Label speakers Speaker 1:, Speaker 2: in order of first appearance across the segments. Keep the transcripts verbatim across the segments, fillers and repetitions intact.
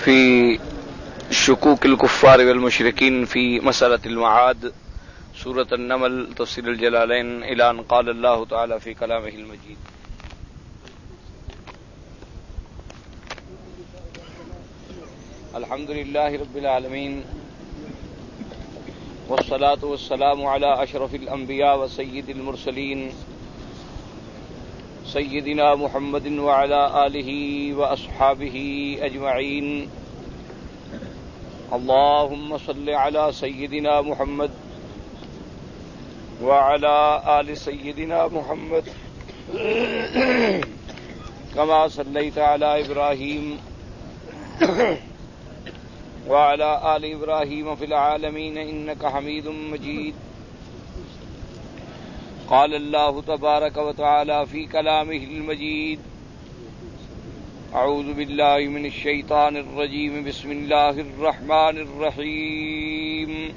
Speaker 1: في شكوك الكفار والمشركين في مسألة المعاد، سورة النمل، تفسير الجلالين، إلى أن قال الله تعالى في كلامه المجيد: الحمد لله رب العالمين، والصلاة والسلام على أشرف الأنبياء وسيد المرسلين سيدنا محمد وعلى آله وأصحابه أجمعين. اللهم صل على سيدنا محمد وعلى آل سيدنا محمد كما صليت على إبراهيم وعلى آل إبراهيم في العالمين إنك حميد مجيد. قال الله تبارك وتعالى في كلامه المجيد: أعوذ بالله من الشيطان الرجيم، بسم الله الرحمن الرحيم.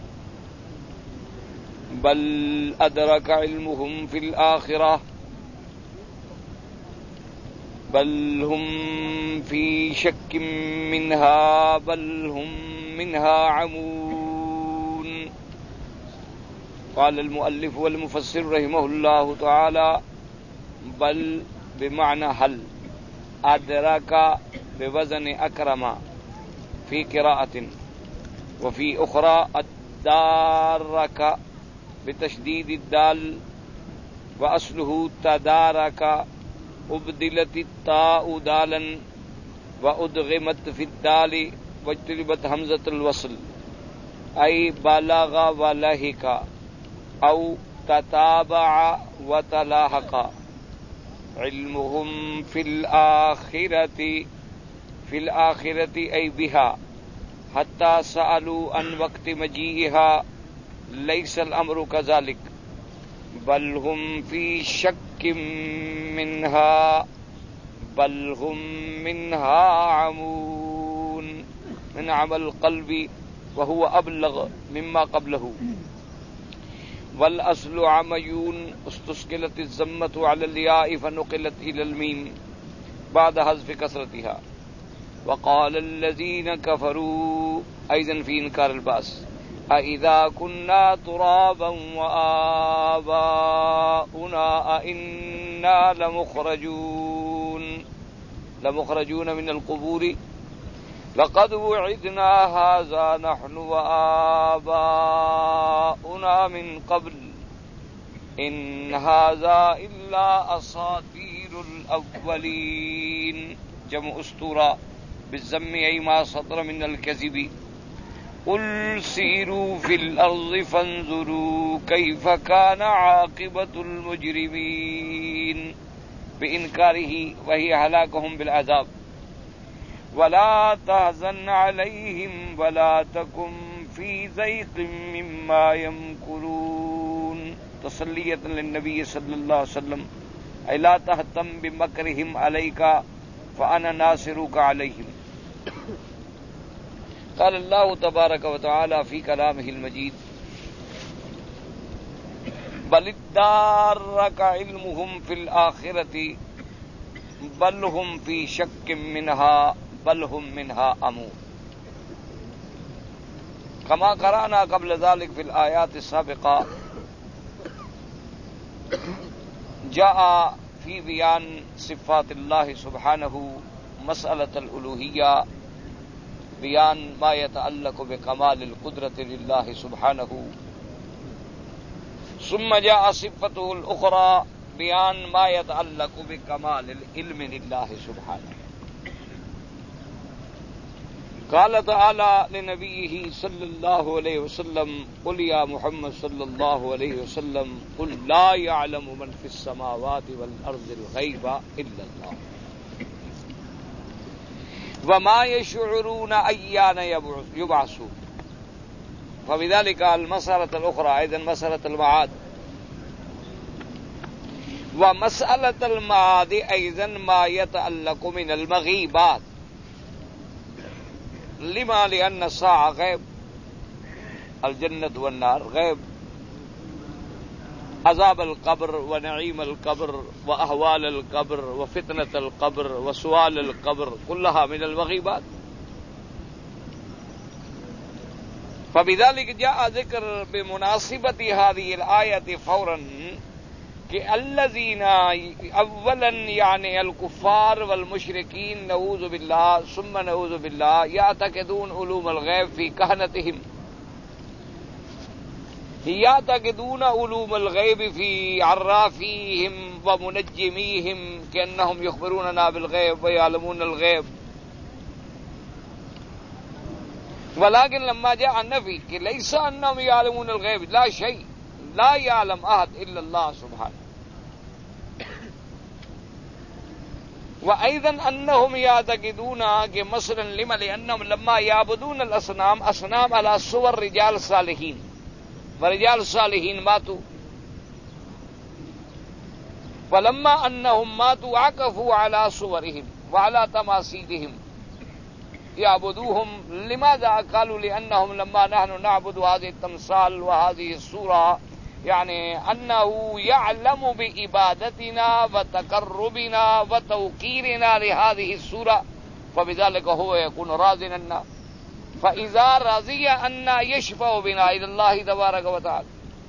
Speaker 1: بل أدرك علمهم في الآخرة بل هم في شك منها بل هم منها عمون. قال المؤلف والمفسر رحمه الله تعالى: بل بمعنى هل، أدرك بوزن أكرم في قراءة، وفي أخرى الدارك بتشديد الدال، وأصله تدارك، أبدلت التاء دالا وأدغمت في الدال واجتلبت همزة الوصل، أي بلغ ولهك أو تتابع وتلاحق. علمهم في الآخرة في الآخرة أي بها، حتى سألوا عن وقت مجيئها. ليس الأمر كذلك، بل هم في شك منها بل هم منها عمون. من عمل القلب وهو أبلغ مما قبله. والأصل عميون، استسكلت الزمة على الياء فنقلت إلى الميم بعد حذف كسرتها. وقال الذين كفروا، أيضا في إنكار البعث: أإذا كنا ترابا وآباؤنا أإنا لمخرجون لمخرجون من القبور لقد وعدنا هذا نحن وآباؤنا من قبل إن هذا إلا أساطير الأولين. جمع أسطورة بالضم، أي ما صدر من الكذب. قل سيروا في الأرض فانظروا كيف كان عاقبة المجرمين، بإنكاره وهي هلاكهم بالعذاب. ولا تحزن عليهم ولا تكن في ضيق مما يمكرون، تسلیة للنبي صلی اللہ علیہ وسلم: أي لا تهتم بمكرهم عليك فأنا ناصرك عليهم. قال الله تبارك وتعالى في كلامه المجيد: بل ادارك علمهم في الآخرة بل هم في شك منها بل هم منها عمون. كما قرأنا قبل ذلك في الآيات السابقة، جاء في بيان صفات الله سبحانه مسألة الألوهية، بیان ما يتعلق بکمال القدرة لله سبحانه، ثم جاء صفته الأخرى بیان ما يتعلق بکمال العلم لله سبحانه. قال تعالى لنبيه صلى الله عليه وسلم: قل يا محمد صلى الله عليه وسلم قل لا يعلم من في السماوات والأرض الغيب إلا الله وما يشعرون أيان يبعثون. فبذلك المسألة الأخرى أيضا مسألة المعاد. ومسألة المعاد أيضا ما يتعلق من المغيبات. لما لأن الساعة غيب، الجنة والنار غيب، عذاب القبر ونعيم القبر وأهوال القبر وفتنة القبر وسؤال القبر كلها من المغيبات. فبذلك جاء ذکر بمناسبت هذه الآیت فوراً کہ الذین اولا یعنی الکفار والمشرکین نعوذ باللہ ثم نعوذ باللہ یعتقدون علوم الغیب فی کہنتہم یعتقدون علوم الغیب فی عرافیہم ومنجمیہم کأنہم یخبروننا بالغیب ویعلمون الغیب ولكن لما جاء النفی کہ لیس انہم یعلمون الغیب لا شیء لا يعلم احد الا اللہ سبحانہ وأيضا أنهم يعتقدون کہ مثلا لما لأنهم لما يعبدون الأصنام أصنام على صور رجال صالحين ورجال صالحين ماتوا فلما أنهم ماتوا عكفوا على صورهم وعلى تماثيلهم يعبدوهم لماذا قالوا لأنهم لما نحن نعبد هذه التمثال وهذه الصورة يعني أنه يعلم بعبادتنا وتقربنا وتوقيرنا لهذه الصورة فبذلك هو يكون راضيا عنا فإذا رضي عنا يشفع بنا إلى الله تبارك وتعالى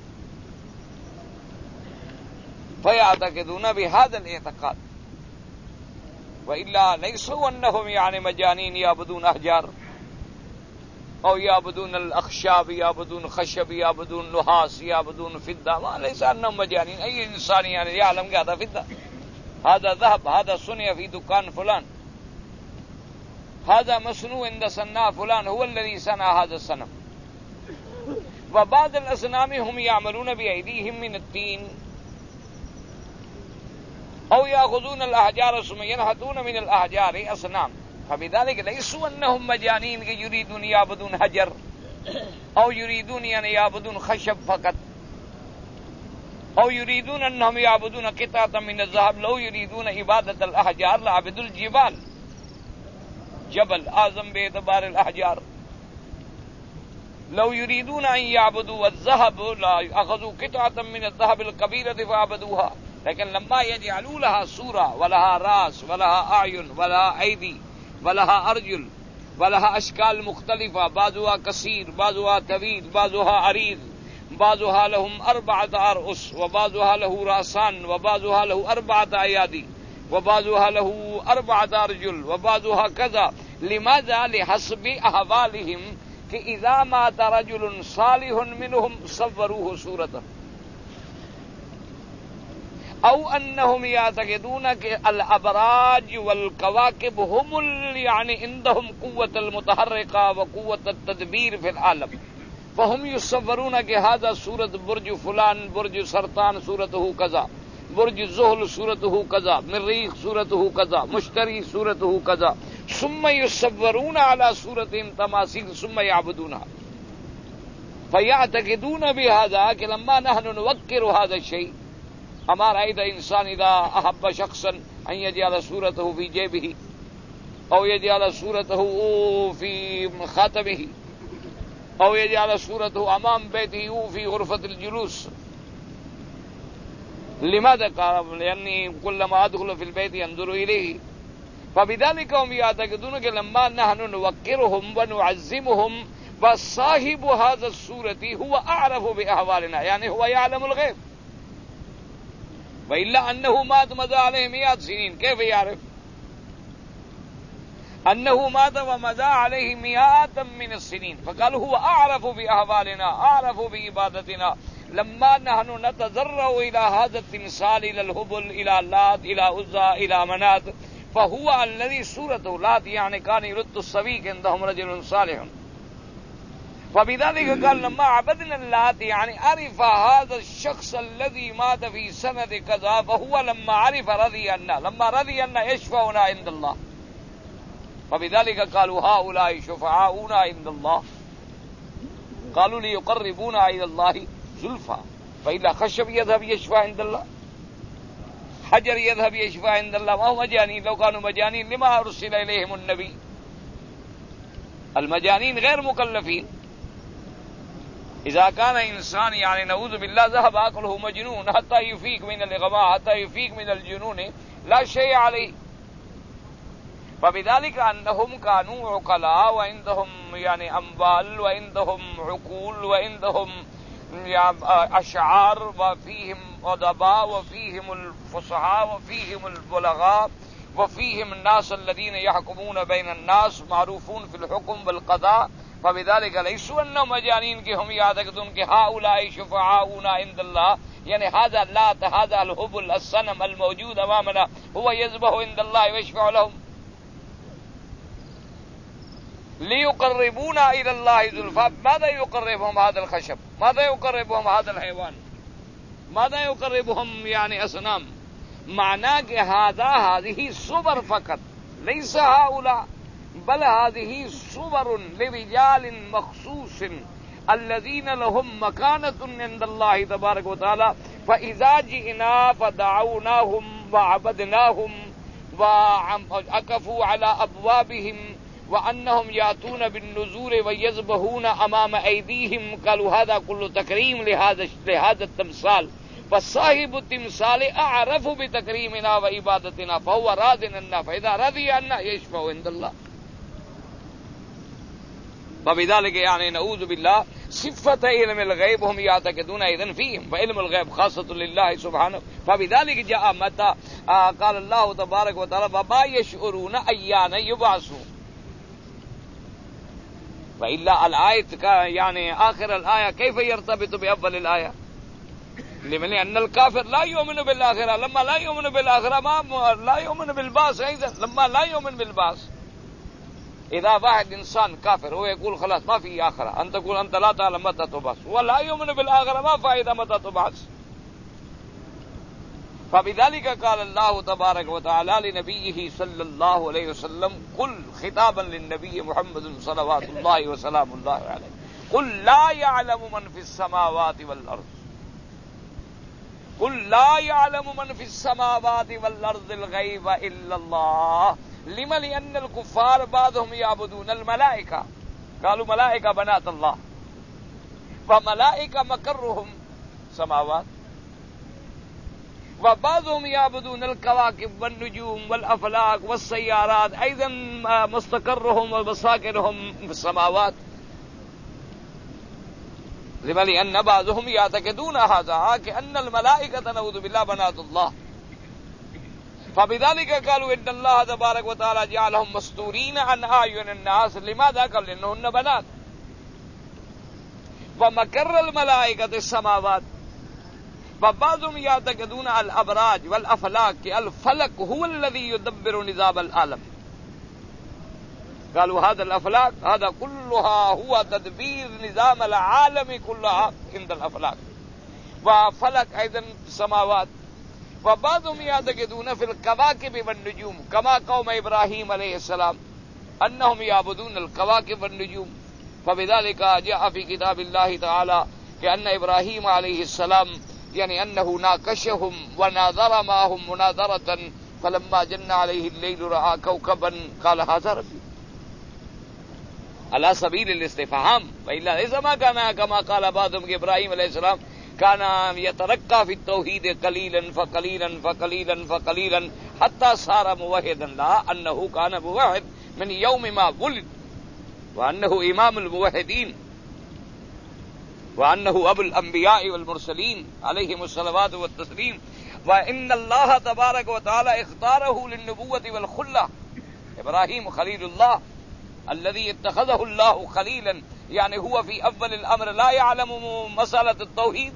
Speaker 1: فيعتقدون بهذا الاعتقاد وإلا ليسوا أنهم يعني مجانين يعبدون أحجار أو يعبدون الأخشاب يعبدون خشب يعبدون نحاس يعبدون فضة ما ليس أنهم مجانين أي إنسان يعني يعلم هذا فضة هذا ذهب هذا صنع في دكان فلان هذا مصنوع عند صناع فلان هو الذي صنع هذا الصنم وبعض الأصنام هم يعملون بأيديهم من الطين أو يأخذون الأحجار ثم ينحتون من الأحجار أصنام فبذلك ليسوا أنهم مجانين يريدون يعبدون حجر أو يريدون أن يعبدون خشب فقط أو يريدون أنهم يعبدون قطعة من الذهب لو يريدون عبادة الأحجار لعبدوا الجبال جبل أعظم باعتبار الأحجار لو يريدون أن يعبدوا الذهب لا أخذوا قطعة من الذهب الكبيرة فعبدوها لكن لما يجعلوا لها صورة ولها رأس ولها أعين ولها أيدي ولها أرجل ولها أشكال مختلفة بعضها قصير بعضها طويل بعضها عريض بعضها لهم أربعة أرؤس وبعضها له رأسان وبعضها له أربعة أيادي وبعضها له أربعة أرجل وبعضها كذا لماذا لحسب أحوالهم إذا مات رجل صالح منهم صوروه صورته او انهم يعتقدون الابراج والكواكب هم يعني عندهم قوة المتحركة وقوة التدبير في العالم فهم يصورون هذا صورة برج فلان برج سرطان صورته كذا برج زحل صورته كذا مريخ صورته كذا مشتري صورته كذا ثم يصورون على صورتهم تماثيل ثم يعبدونها فيعتقدون بهذا کہ لما نحن نوقر هذا الشيء ہمارا اذا انسان اذا احب شخصا ان يجعل صورته في جيبه او يجعل صورته في خاتمه او يجعل صورته امام بيته في غرفة الجلوس لماذا قال لأني كلما أدخل في البيت ينظر إليه فبذلك هم يعتقدون کہ لما نحن نوقرهم ونعزمهم فصاحب هذا الصورة هو أعرف بأحوالنا يعني هو يعلم الغيب وإلا أنه مات مضى عليه مئات سنين كيف يعرف أنه مات ومضى عليه مئات من السنين فقال هو أعرف بأحوالنا أعرف بعبادتنا لما نحن نتضرع إلى هذا التمثال إلى الهبل إلى اللات إلى عزى إلى منات فهو الذي صورته لات يعني كان يرد الصبيك عندهم رجل صالح فبذلك قال لما عبدنا اللات يعني عرف هذا الشخص الذي مات في سنة كذا فهو لما عرف رضي عنا لما رضي عنا يشفعنا عند الله فبذلك قالوا هؤلاء شفعاؤنا عند الله قالوا ليقربونا إلى الله زلفى فإلا خشب يذهب يشفع عند الله حجر يذهب يشفع عند الله ما هو مجانين لو كانوا مجانين لما أرسل إليهم النبي المجانين غير مكلفين إذا كان إنسان يعني نعوذ بالله ذهب عقله مجنون حتى يفيق من الإغماء حتى يفيق من الجنون لا شيء عليه فبذلك انهم كانوا عقلاء وعندهم يعني اموال وعندهم عقول وعندهم اشعار وفيهم ادباء وفيهم الفصحاء وفيهم البلغاء وفيهم الناس الذين يحكمون بين الناس معروفون في الحكم والقضاء. فبذلك ليسوا انهم مجانين کہ ہم يعتقدون کہ هؤلاء شفعاؤنا عند الله، يعني هذا اللات هذا الهبل الصنم الموجود امامنا هو يذبح عند الله ويشفع لهم ليقربونا الى الله زلفى. ماذا يقربهم هذا الخشب؟ ماذا يقربهم هذا الحيوان؟ ماذا يقربهم يعني اصنام؟ معنى کہ هذا هذه صور فقط، ليس هؤلاء، بل هذه صور لرجال مخصوص الذين لهم مكانة عند الله تبارك وتعالى. فإذا جئنا فدعوناهم وعبدناهم وأكفوا على أبوابهم وأنهم يأتون بالنذور ويذبحون أمام أيديهم قالوا هذا كله تكريم لهذا لهذا التمثال، فصاحب التمثال أعرف بتكريمنا وعبادتنا فهو راض عنا، فإذا رضي عنا يشفع عند الله. وبذلك يعني نعوذ بالله صفة علم الغيب هم يعتقدون إذن فيهم، فعلم الغيب خاصة لله سبحانه. فبذلك جاء متى قال الله تبارك وتعالى وما يشعرون أيان يبعثون. وإلا الآية يعني آخر الآية كيف يرتبط بأول الآية؟ لمن أن الكافر لا يؤمن بالآخرة، لما لا يؤمن بالآخرة ما لا يؤمن بالبعث أيضا، لما لا يؤمن بالبعث. إذا واحد إنسان كافر هو يقول خلاص ما في آخرة، أن تقول أنت لا تعلم متى تبعث، ولا يؤمن بالآخرة ما فائدة متى تبعث. فبذلك قال الله تبارك وتعالى لنبيه صلى الله عليه وسلم قل خطابا للنبي محمد صلوات الله وسلام الله عليه قل لا يعلم من في السماوات والأرض قل لا يعلم من في السماوات والأرض الغيب إلا الله. لما؟ لأن الكفار بعضهم يعبدون الملائكة، قالوا ملائكة بنات الله، فملائكة مقرهم سماوات، وبعضهم يعبدون الكواكب والنجوم والأفلاك والسيارات أيضا مستقرهم ومساكنهم في السماوات. لما؟ لأن بعضهم يعتقدون هذا كأن الملائكة نعوذ بالله بنات الله. فبذلك قالوا إن الله تبارك وتعالى جعلهم مستورين عن أعين الناس. لماذا؟ قال لأنهن بنات. ومكر الملائكة السماوات. فبعضهم يعتقدون الأبراج والأفلاك الفلك هو الذي يدبر نظام العالم. قالوا هذا الأفلاك هذا كلها هو تدبير نظام العالم كلها عند الأفلاك، وفلك أيضا السماوات. وبعضهم يعتقدون في الكواكب والنجوم كما قوم إبراهيم عليه السلام أنهم يعبدون الكواكب والنجوم. فبذلك جاء في كتاب الله تعالى كأن إبراهيم عليه السلام يعني أنه ناقشهم وناظر معهم مناظرة فلما جن عليه الليل رأى كوكبا قال هذا ربي، على سبيل الاستفهام. وإلا ليس ما كان كما قال بعضهم إبراهيم عليه السلام كان يترقى في التوحيد قليلا فقليلا فقليلا فقليلا حتى صار موحدا، لا أنه كان موحد من يوم ما ولد، وأنه إمام الموحدين، وأنه أبو الأنبياء والمرسلين عليهم الصلوات والتسليم. وإن الله تبارك وتعالى اختاره للنبوة والخلة. إبراهيم خليل الله الذي اتخذه الله خليلا، يعني هو في أول الأمر لا يعلم مسألة التوحيد،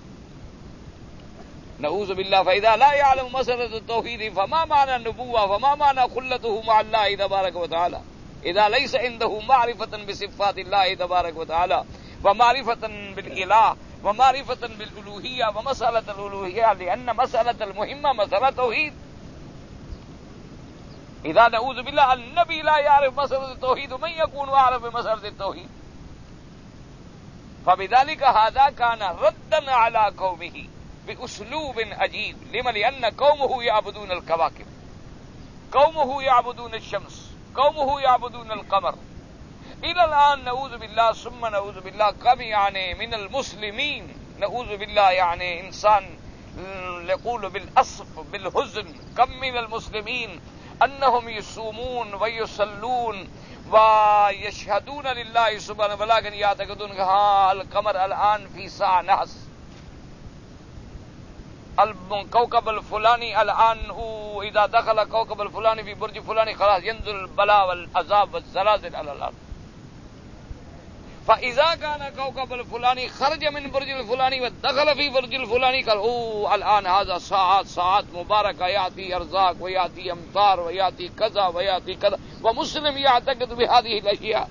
Speaker 1: نعوذ بالله. فإذا لا يعلم مسألة التوحيد فما معنى النبوة، فما معنى خلته مع الله تبارك وتعالى إذا ليس عنده معرفة بصفات الله تبارك وتعالى ومعرفة بالإله ومعرفة بالألوهية ومسألة الألوهية، لأن مسألة المهمة مسألة توحيد. إذا نعوذ بالله النبي لا يعرف مسألة التوحيد من يكون أعرف بمسألة التوحيد؟ فبذلك هذا كان ردا على قومه بأسلوب عجيب. لما؟ لأن قومه يعبدون الكواكب، قومه يعبدون الشمس، قومه يعبدون القمر. إلى الآن نعوذ بالله ثم نعوذ بالله كم يعني من المسلمين نعوذ بالله يعني إنسان يقول بالأسف بالحزن كم من المسلمين انہم یصومون ویصلون ویشہدون للہ سبحانہ ولکن یعتقدون ہاں القمر الان فی ساعة نحس، الكوكب الفلاني الآن إذا دخل كوكب الفلاني في برج فلاني خلاص ينزل البلاء والعذاب والزلازل على الأرض. فإذا كان كوكب الفلاني خرج من برج الفلاني ودخل في برج الفلاني قال أوه الآن هذا ساعات ساعات مباركة يأتي أرزاق ويأتي أمطار ويأتي كذا ويأتي كذا، ومسلم يعتقد بهذه الأشياء.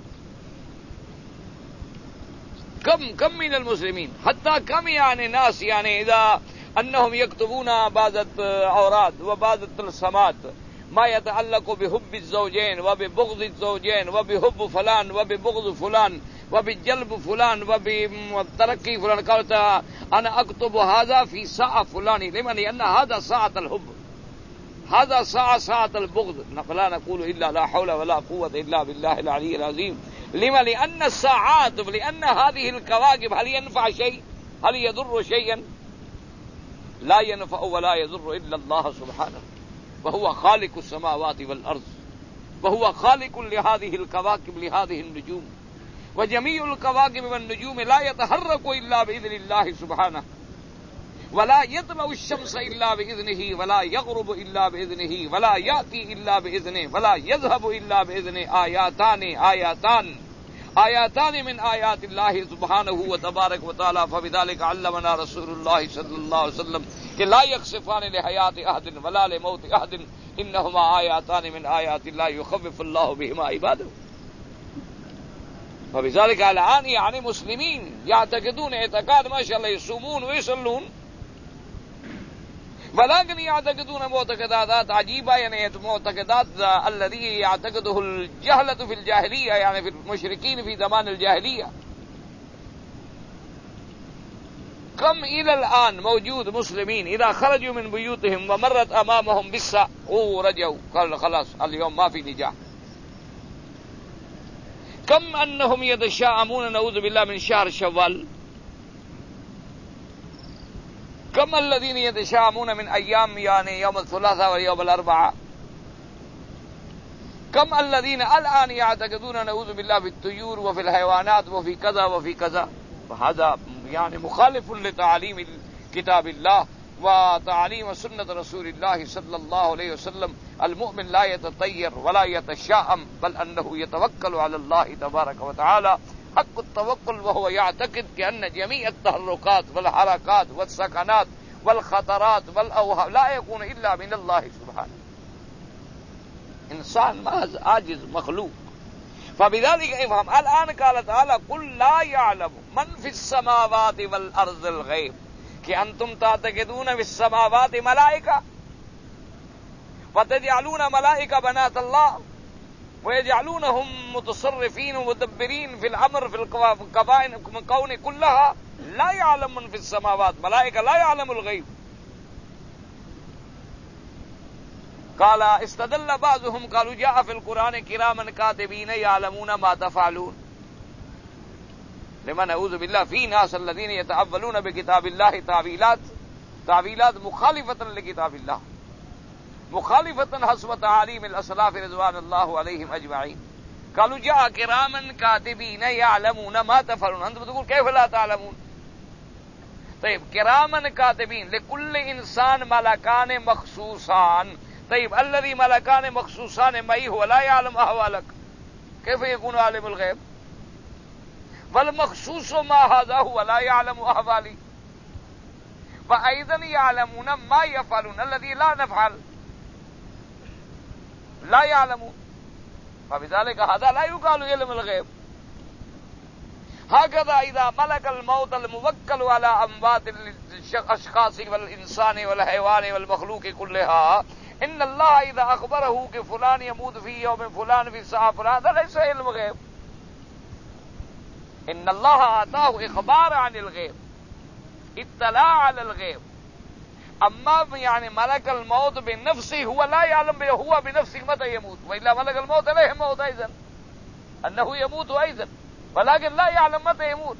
Speaker 1: كم كم من المسلمين حتى كم يعني ناس يعني إذا أنهم يكتبون بعض الأوراد وبعض التلسمات ما يتعلق بحب الزوجين وببغض الزوجين وبحب فلان وببغض فلان وبجلب فلان وبترقي فلان، قالت أنا أكتب هذا في ساعة فلاني، لمن؟ لأن هذا ساعة الحب، هذا ساعة ساعة البغض. لا نقول إلا لا حول ولا قوة إلا بالله العلي العظيم. لما؟ لأن الساعات، لأن هذه الكواكب هل ينفع شيء؟ هل يضر شيئا؟ لا ينفع ولا يضر إلا الله سبحانه، وهو خالق السماوات والأرض، وهو خالق لهذه الكواكب لهذه النجوم، وجميع الكواكب والنجوم لا يتحرك إلا بإذن الله سبحانه، ولا يطلع الشمس إلا بإذنه، ولا يغرب إلا بإذنه، ولا يأتي إلا بإذنه، ولا يذهب إلا بإذنه. آياتان آياتان آياتان من آيات الله سبحانه وتبارك وتعالى. فبذلك علمنا رسول الله صلى الله عليه وسلم کہ لا يخسفان لحياة أحد ولا لموت أحد، إنهما آياتان من آيات الله يخوف الله بهما عباده. فبذلك الآن يعني مسلمين يعتقدون اعتقاد ما شاء الله يصومون ويصلون، ولكن يعتقدون معتقدات عجيبة، يعني معتقدات الذي يعتقده الجهلة في الجاهلية، يعني في المشركين في زمان الجاهلية. كم إلى الآن موجود مسلمين إذا خرجوا من بيوتهم ومرت أمامهم بالساعة ورجعوا قالوا خلاص اليوم ما في نجاح. كم أنهم يتشائمون نعوذ بالله من شهر شوال، كم الذين يتشائمون من أيام يعني يوم الثلاثاء واليوم الأربعاء، كم الذين الآن يعتقدون نعوذ بالله في الطيور وفي الحيوانات وفي كذا وفي كذا. فهذا يعني مخالف لتعاليم كتاب الله وتعاليم سنة رسول الله صلى الله عليه وسلم. المؤمن لا يتطير ولا يتشائم، بل أنه يتوكل على الله تبارك وتعالى حق التوكل، وهو يعتقد بأن جميع التحركات والحركات والسكنات والخطرات والأوهام لا يكون إلا من الله سبحانه. إنسان محض عاجز مخلوق. فبذلك افهم الآن قال تعالى قل لا يعلم من في السماوات والأرض الغيب، کہ انتم تعتقدون في السماوات ملائكة وتجعلون ملائكة بنات الله ويجعلونهم متصرفين ومدبرين في الأمر في الكون كلها. لا يعلم من في السماوات، ملائكة لا يعلم الغيب. قال استدل بعضهم قالوا جاء في القرآن كراما كاتبين يعلمون ما تفعلون. لمن نعوذ بالله في ناس الذين يتأولون بكتاب الله تعويلات تعويلات مخالفة لكتاب الله، مخالفة حسب تعاليم الأسلاف رضوان الله عليهم أجمعين. قالوا جاء كراما كاتبين يعلمون ما تفعلون. أنت بتقول كيف لا تعلمون؟ طيب كراما كاتبين لكل إنسان ملكان مخصوصان. طيب الذي ملكان مخصوصان معي هو لا يعلم أحوالك، كيف يكون عالم الغيب؟ والمخصوص ما هذا هو لا يعلم أحوالي، وأيضا يعلمون ما يفعلون الذي لا نفعل، لا يعلمون. فبذلك هذا لا يقال علم الغيب. هكذا إذا ملك الموت الموكل على أموات الأشخاص والإنسان والحيوان والمخلوق كلها، إن الله إذا أخبره كفلان يموت في يوم فلان في ساعة فلان، هذا ليس علم غيب. إن الله آتاه إخبار عن الغيب، اطلاع على الغيب. أما يعني ملك الموت بنفسه هو لا يعلم هو بنفسه متى يموت، وإلا ملك الموت عليه موت أيضا، أنه يموت أيضا، ولكن لا يعلم متى يموت.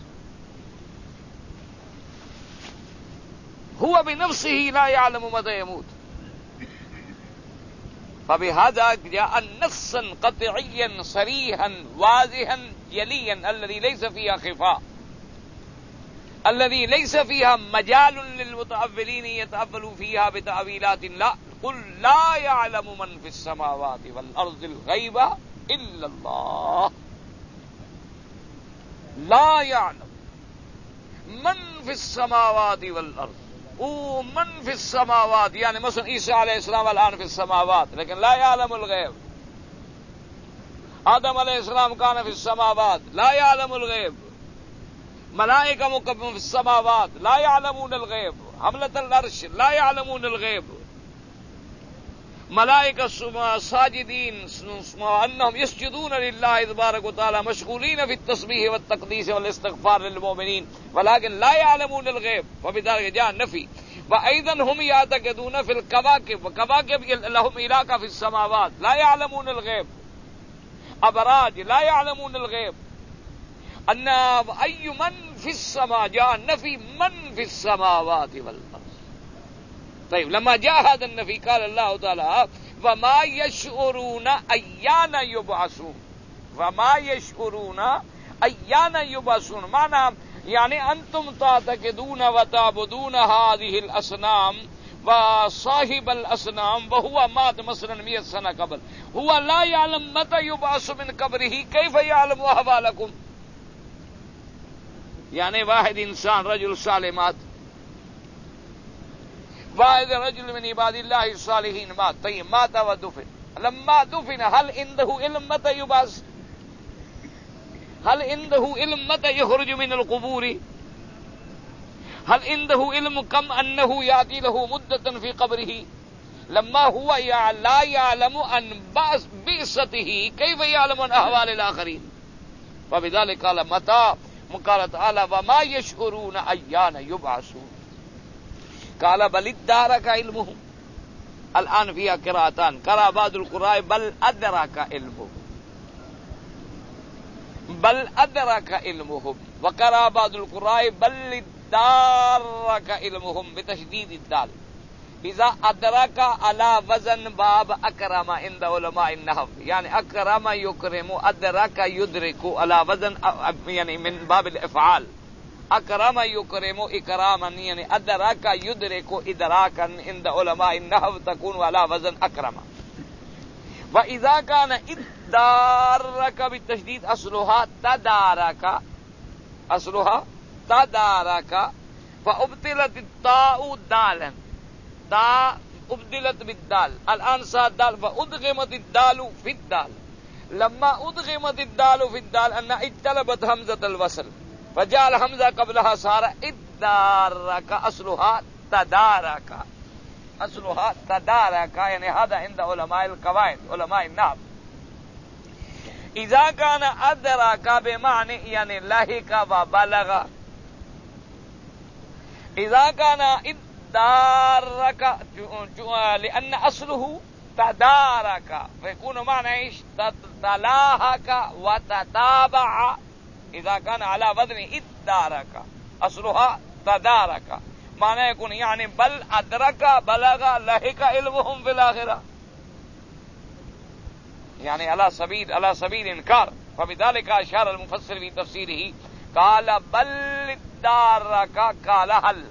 Speaker 1: هو بنفسه لا يعلم متى يموت. فبهذا جاء نصا قطعيا صريحا واضحا جليا الذي ليس فيها خفاء، الذي ليس فيها مجال للمتأولين يتأولوا فيها بتأويلات. لا، قل لا يعلم من في السماوات والأرض الغيب إلا الله. لا يعلم من في السماوات والأرض. ومن في السماوات يعني مثلا عيسى علیہ السلام الآن في السماوات لیکن لا يعلم الغيب. آدم علیہ السلام كان في السماوات لا يعلم الغيب. ملائکہ مقربون في السماوات لا يعلمون الغيب. حملة العرش لا يعلمون الغيب. ملائکہ ساجدین انهم يسجدون لله تبارك وتعالى مشغولين في التسبيح والتقديس والاستغفار للمؤمنين ولكن لا يعلمون الغيب. وبذلك جاء النفي. وايضا هم يعتقدون في الكواكب، وكواكب لهم علاقة في السماوات لا يعلمون الغيب. ابراج لا يعلمون الغيب. ان اي من في السماء جاء النفي من في السماوات والارض. طيب لما جاء هذا النفي قال الله تعالى وما يشعرون ايان يبعثون. وما يشعرون ايان يبعثون معنى يعني انتم تعتقدون وتعبدون هذه الاصنام وصاحب الاصنام وهو مات مثلا مئة سنة قبل، هو لا يعلم متى يبعث من قبره، كيف يعلم احوالكم؟ يعني واحد انسان رجل صالح مات، واحد رجل من عباد الله الصالحين مات. طيب مات ودفن. لما دفن هل عنده علم متى يبعث؟ هل عنده علم متى يخرج من القبور؟ هل عنده علم كم أنه يأتي له مدة في قبره؟ لما هو لا يعلم عن بعثته كيف يعلم عن أحوال الآخرين؟ فبذلك قال متى، قال تعالى وما يشعرون أيان يبعثون. قال بل ادارك علمهم. الآن فيها قراءتان، قرأ بعض القراء بل أدرك علمهم، بل أدرك علمهم، وقرأ بعض القراء بل ادارك علمهم بتشديد الدال. إذا أدرك على وزن باب أكرم عند علماء النحو، يعني أكرم يكرم، أدرك يدرك على وزن يعني من باب الإفعال. اکرم یکرم اکراما يعني ادراک يدرك ادراكا عند علماء النحو تكون على وزن اکرم. واذا كان ادارك بالتشديد اصلها تدارك، اصلها تدارك فابدلت التاء دالا، تاء ابدلت بالدال، الان صار دال فادغمت الدال في الدال. لما ادغمت الدال في الدال ان اجتلبت همزة الوصل فجعل حمزة قبلها صار ادارك، اصلها تدارك، اصلها تدارك يعني هذا عند علماء القواعد علماء النحو. اذا كان ادراك بمعنى يعني لهك وبلغ، اذا كان ادارك لان اصله تدارك فيكون معنى ايش؟ تلاحق وتتابع. إذا كان على وزن ادارك أصلها تدارك معنى يكون يعني بل أدرك بلغ لحق علمهم في الآخرة، يعني على سبيل على سبيل إنكار. فبذلك أشار المفسر في تفسيره قال بل ادارك قال هل.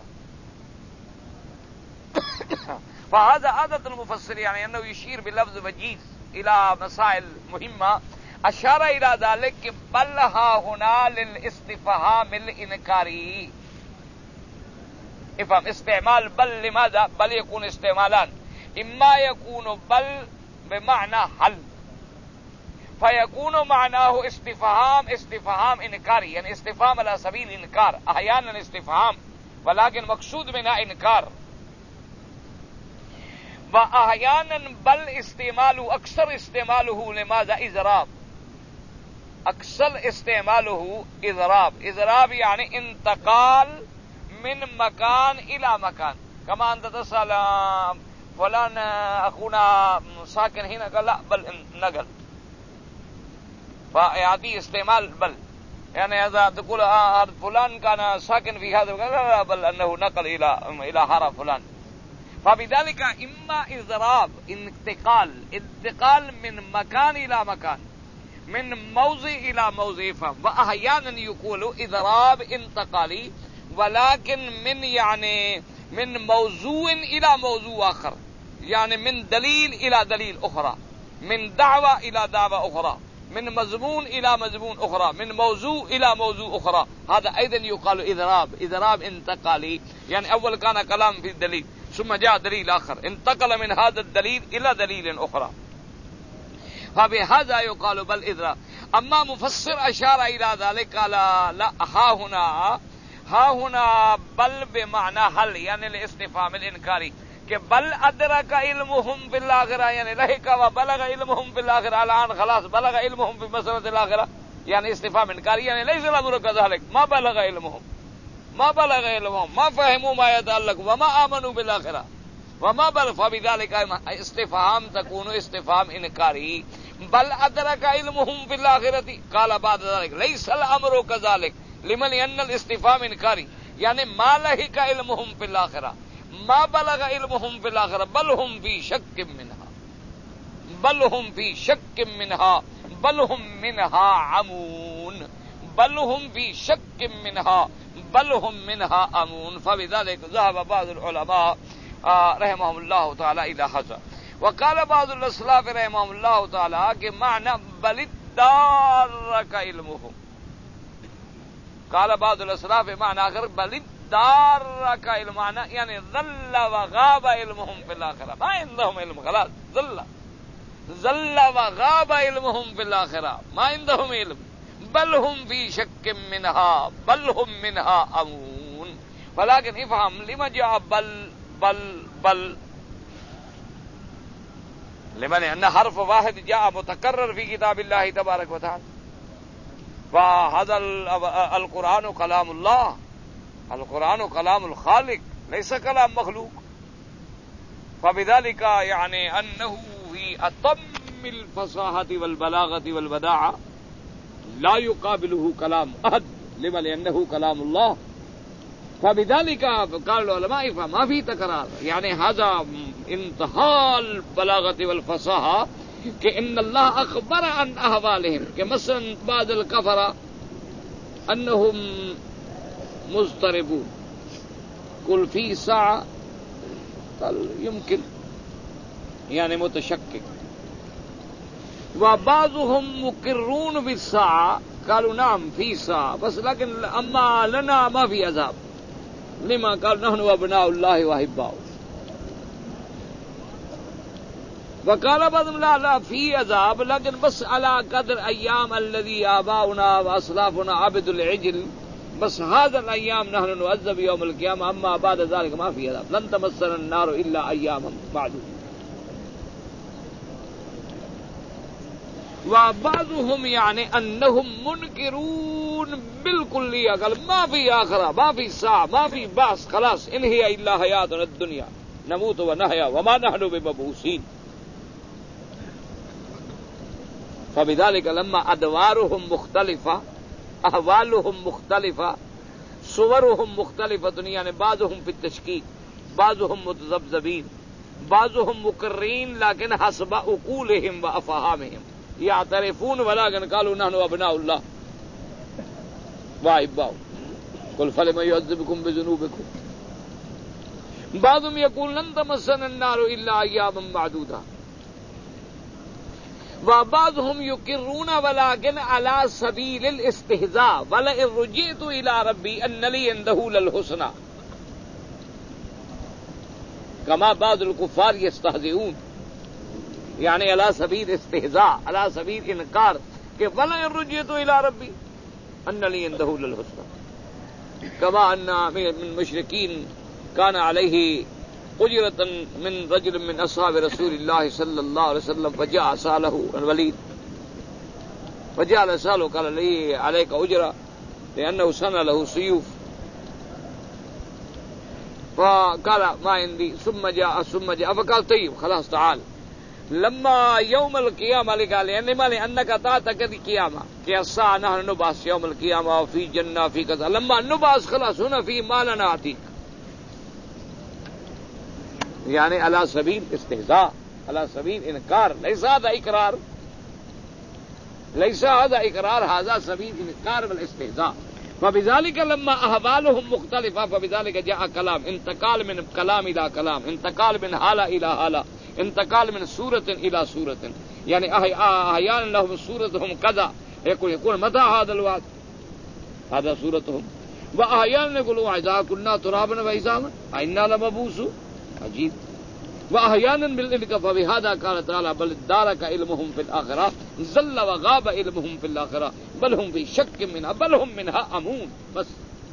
Speaker 1: فهذا عادة المفسر يعني أنه يشير بلفظ وجيز إلى مسائل مهمة. اشار الى ذلك کہ بل ها هنا للاستفهام الانكاري. افهم استعمال بل لماذا؟ بل يكون استعمالان، اما يكون بل بمعنى هل فيكون معناه استفهام استفهام انكاري، يعني استفهام على سبيل انكار، احيانا استفهام ولكن مقصود منها انكار. واحيانا بل استعماله اکثر استعماله لماذا؟ اضراب، اکثر استعماله اضراب. اضراب يعني انتقال من مكان الى مكان، كما انت تسأل فلان اخونا ساكن هنا قال لا بل نقل، فيعطي استعمال بل. يعني اذا تقول فلان كان ساكن في هذا قال لا بل انه نقل الى الى حاره فلان. فبذلك اما اضراب انتقال انتقال من مكان الى مكان من موضع الى موضع فهم واحيانا يقول اضراب انتقالي ولكن من يعني من موضوع الى موضوع اخر يعني من دليل الى دليل اخرى من دعوة الى دعوة اخرى من مضمون الى مضمون اخرى من موضوع الى موضوع اخرى هذا ايضا يقال اضراب اضراب انتقالي يعني اول كان كلام في الدليل ثم جاء دليل آخر انتقل من هذا الدليل إلى دليل أخرى فبهذا يقال بل إضراب. أما مفسر أشار إلى ذلك قال لا ها هنا ها هنا بل بمعنى هل يعني الاستفهام الإنكاري کہ بل أدرك علمهم في الآخرة يعني لحق وبلغ علمهم في الآخرة الآن خلاص بلغ علمهم في مسألة الآخرة يعني استفهام إنكاري يعني ليس الأمر كذلك ما بلغ علمهم ما بلغ علمهم ما فهموا ما يتعلق وما آمنوا بالآخرة وما بل فبذلك استفهام تكون استفهام إنكاري بل أدرك علمهم في الآخرة قال بعد ذلك ليس الأمر كذلك لمن أن الاستفهام إنكاري يعني ما لحق علمهم في الآخرة ما بلغ علمهم في الآخرة بل هم في شك منها بل هم في شك منها بل هم منها عمون بل هم في شك منها بل هم منها امون فبذلك ذهب بعض العلماء رحمهم الله تعالى الى هذا وقال بعض الاسلاف رحمهم الله تعالى کہ معنى بل ادارك علمهم قال بعض الاسلاف معنى اخر بل ادارك علم معنى يعني ظل وغاب علمهم في الاخره ما عندهم علم خلاص ظل ظل وغاب علمهم في الاخره ما عندهم علم بل هم في شك منها بل هم منها امون ولكن افهم لما جاء بل بل بل لمن ان حرف واحد جاء متكرر في كتاب الله تبارك وتعالى وهذا القرآن كلام الله القرآن كلام الخالق ليس كلام مخلوق فبذلك يعني انه في اتم الفصاحة والبلاغة والبداعة لا يقابله كلام أحد لما لأنه كلام الله فبذلك قال العلماء فما في تكرار يعني هذا انتهى البلاغة والفصاحة كأن الله أخبر عن أحوالهم كمثلا بعض الكفرة أنهم مضطربون قل في ساعة قال يمكن يعني متشكك وبعضهم مقرون بالساعة قالوا نعم في ساعة بس لكن أما لنا ما في عذاب لما قال نحن أبناء الله وأحباؤه وقال بعضهم لا لا في عذاب لكن بس على قدر أيام الذي آباؤنا وأسلافنا عبدوا العجل بس هذا الأيام نحن نعذب يوم القيامة أما بعد ذلك ما في عذاب لن تمسنا النار إلا أياما معدودة وبعضهم يعني أنهم منكرون بالكلية قال ما في آخرة ما في ساعة ما في بعث خلاص إن هي إلا حياتنا الدنيا نموت ونحيا وما نحن بمبعوثين فبذلك لما أدوارهم مختلفة أحوالهم مختلفة صورهم مختلفة يعني بعضهم في التشكيك بعضهم متذبذبين بعضهم مقرين لكن حسب عقولهم وأفهامهم يعترفون ولكن قالوا نحن أبناء الله وأحباؤه قل فلم يعذبكم بذنوبكم بعضهم يقول لن تمسنا النار إلا أياما معدودة وبعضهم يقرون ولكن على سبيل الاستهزاء ولئن رجعت إلى ربي أن لي عنده للحسنى كما بعض الكفار يستهزئون يعني على سبيل استهزاء على سبيل انكار کہ ولئن رجعت الى ربي ان لي عنده للحسنى كما ان من مشركين كان عليه اجرة من رجل من اصحاب رسول الله صلى الله عليه وسلم فجاء ساله الوليد فجاء ساله قال لي عليك اجرة لانه صنع له سيوف فقال ما عندي ثم جاء ثم جاء فقال طيب خلاص تعال لما يوم القيامة قال إنما لأنك تاتك القيامة كي الساعة نحن نبعث يوم القيامة وفي جنة في كذا لما نبعث خلاص هنا في ما لنا أعطيك یعنی علی سبیل استہزاء، علی سبیل انکار، لیس ھذا اقرار، لیس ھذا اقرار، ھذا سبیل انکار والاستہزاء. فبذلك لما احوالهم مختلفه فبذلك جاء كلام، انتقال من كلام الى كلام، انتقال من حاله الى حاله، انتقال من صورة الى صورة. يعني احيانا لهم صورتهم كذا، يقول يقول متى هذا الوعد، هذا صورتهم. واحيانا يقولوا اذا كنا ترابا وعظاما أئنا لمبعوثون. عجيب. واحيانا بالانكفاف. فبهذا قال تعالى بل ادارك علمهم في الاخره ظل وغاب علمهم في الاخره بل هم في شك منها بل هم منها امون. بس.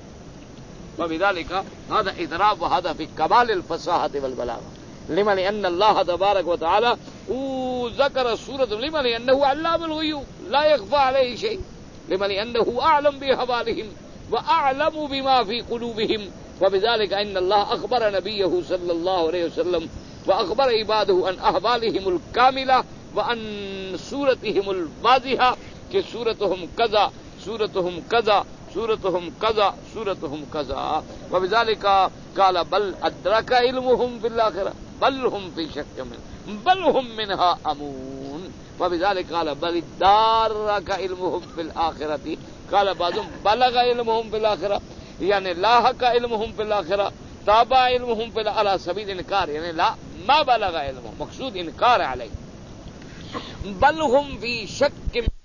Speaker 1: وبذلك هذا اضراب وهذا في كمال الفصاحه والبلاغه. لما لان الله تبارك وتعالى ذكر سوره، لما لانه علام الغيوب لا يخفى عليه شيء، لما لانه اعلم باحوالهم واعلم بما في قلوبهم. وبذلك ان الله اخبر نبيه صلى الله عليه وسلم واخبر عباده عن احوالهم الكامله وعن صورتهم الواضحه کہ صورتهم كذا صورتهم كذا صورتهم كذا صورتهم كذا. وبذلك قال بل ادرك علمهم في الاخره بل هم في شك منه بل هم منها امون. وبذلك قال بل ادارك علمهم في الاخره، قال بعضهم بلغ علمهم في الاخره، يعني لاحق علمهم في الاخره، تابع علمهم في على سبيل انكار، يعني لا ما بلغ علمهم، مقصود انكار عليه. بل هم في شك